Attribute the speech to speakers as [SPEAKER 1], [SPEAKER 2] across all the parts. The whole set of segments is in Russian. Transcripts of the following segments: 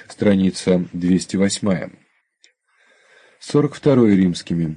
[SPEAKER 1] страница 208. 42 римскими.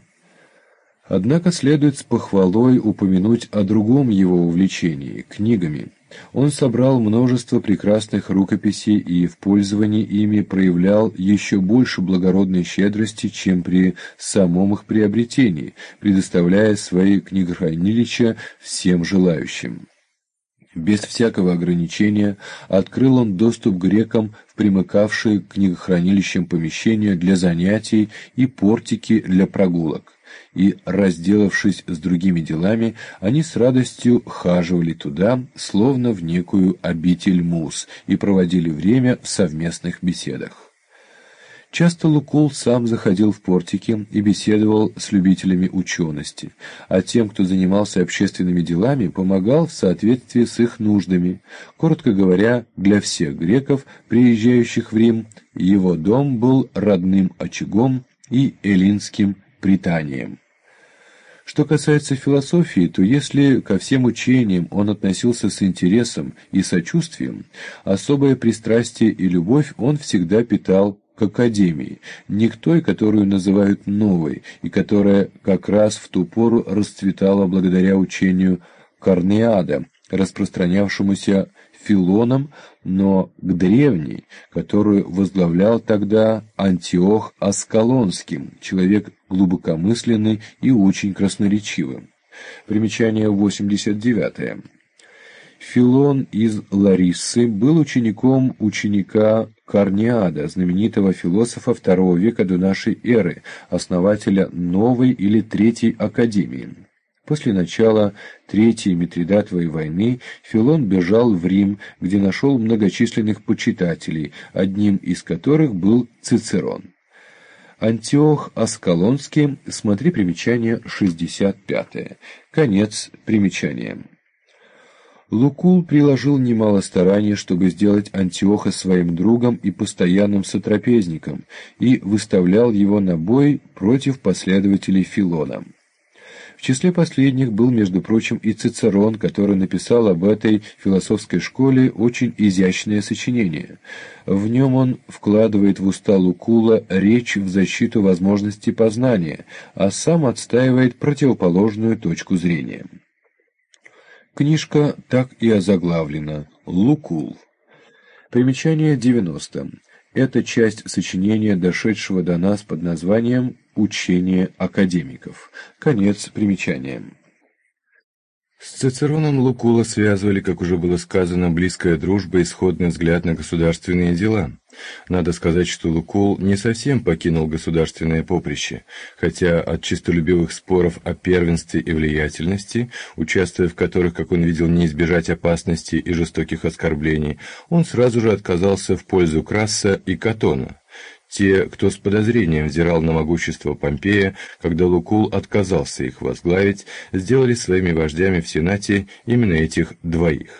[SPEAKER 1] Однако следует с похвалой упомянуть о другом его увлечении – книгами. Он собрал множество прекрасных рукописей и в пользовании ими проявлял еще больше благородной щедрости, чем при самом их приобретении, предоставляя свои книгохранилища всем желающим. Без всякого ограничения открыл он доступ грекам в примыкавшие к книгохранилищам помещения для занятий и портики для прогулок, и, разделавшись с другими делами, они с радостью хаживали туда, словно в некую обитель муз, и проводили время в совместных беседах. Часто Лукул сам заходил в портики и беседовал с любителями учености, а тем, кто занимался общественными делами, помогал в соответствии с их нуждами. Коротко говоря, для всех греков, приезжающих в Рим, его дом был родным очагом и эллинским пританием. Что касается философии, то если ко всем учениям он относился с интересом и сочувствием, особое пристрастие и любовь он всегда питал к академии, не к той, которую называют новой, и которая как раз в ту пору расцветала благодаря учению Карнеада, распространявшемуся Филоном, но к древней, которую возглавлял тогда Антиох Аскалонский, человек глубокомысленный и очень красноречивый. Примечание 89. Филон из Лариссы был учеником ученика Карнеада, знаменитого философа II века до нашей эры, основателя новой или третьей академии. После начала Третьей Митридатовой войны Филон бежал в Рим, где нашел многочисленных почитателей, одним из которых был Цицерон. Антиох Аскалонский, смотри примечание 65. Конец примечания. Лукул приложил немало стараний, чтобы сделать Антиоха своим другом и постоянным сотрапезником, и выставлял его на бой против последователей Филона. В числе последних был, между прочим, и Цицерон, который написал об этой философской школе очень изящное сочинение. В нем он вкладывает в уста Лукула речь в защиту возможности познания, а сам отстаивает противоположную точку зрения. Книжка так и озаглавлена «Лукул». Примечание 90. Это часть сочинения, дошедшего до нас под названием «Учение академиков». Конец примечания. С Цицероном Лукула связывали, как уже было сказано, близкая дружба и сходный взгляд на государственные дела. Надо сказать, что Лукул не совсем покинул государственное поприще, хотя от честолюбивых споров о первенстве и влиятельности, участвуя в которых, как он видел, не избежать опасности и жестоких оскорблений, он сразу же отказался в пользу Красса и Катона. Те, кто с подозрением взирал на могущество Помпея, когда Лукул отказался их возглавить, сделали своими вождями в Сенате именно этих двоих.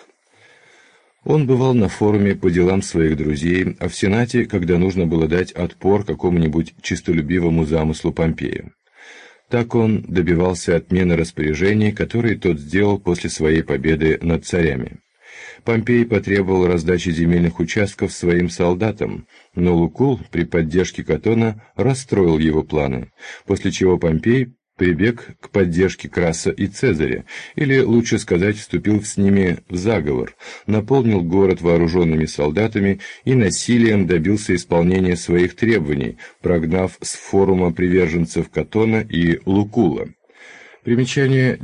[SPEAKER 1] Он бывал на форуме по делам своих друзей, а в Сенате, когда нужно было дать отпор какому-нибудь честолюбивому замыслу Помпея. Так он добивался отмены распоряжений, которые тот сделал после своей победы над царями. Помпей потребовал раздачи земельных участков своим солдатам, но Лукул при поддержке Катона расстроил его планы, после чего Помпей прибег к поддержке Краса и Цезаря, или, лучше сказать, вступил с ними в заговор, наполнил город вооруженными солдатами и насилием добился исполнения своих требований, прогнав с форума приверженцев Катона и Лукула. Примечание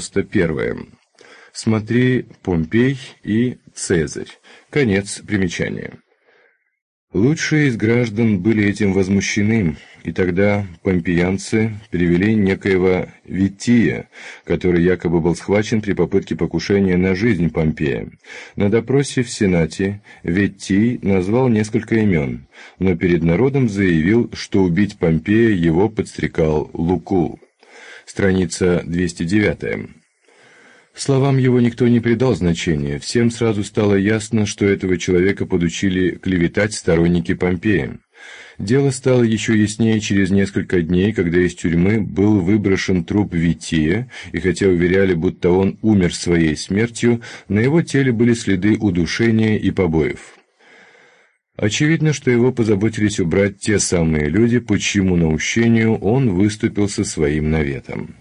[SPEAKER 1] 91. Смотри Помпей и Цезарь. Конец примечания. Лучшие из граждан были этим возмущены, и тогда помпеянцы привели некоего Виттия, который якобы был схвачен при попытке покушения на жизнь Помпея. На допросе в Сенате Виттий назвал несколько имен, но перед народом заявил, что убить Помпея его подстрекал Лукул. Страница 209. Словам его никто не придал значения, всем сразу стало ясно, что этого человека подучили клеветать сторонники Помпея. Дело стало еще яснее через несколько дней, когда из тюрьмы был выброшен труп Виттия, и хотя уверяли, будто он умер своей смертью, на его теле были следы удушения и побоев. Очевидно, что его позаботились убрать те самые люди, по чьему наущению он выступил со своим наветом.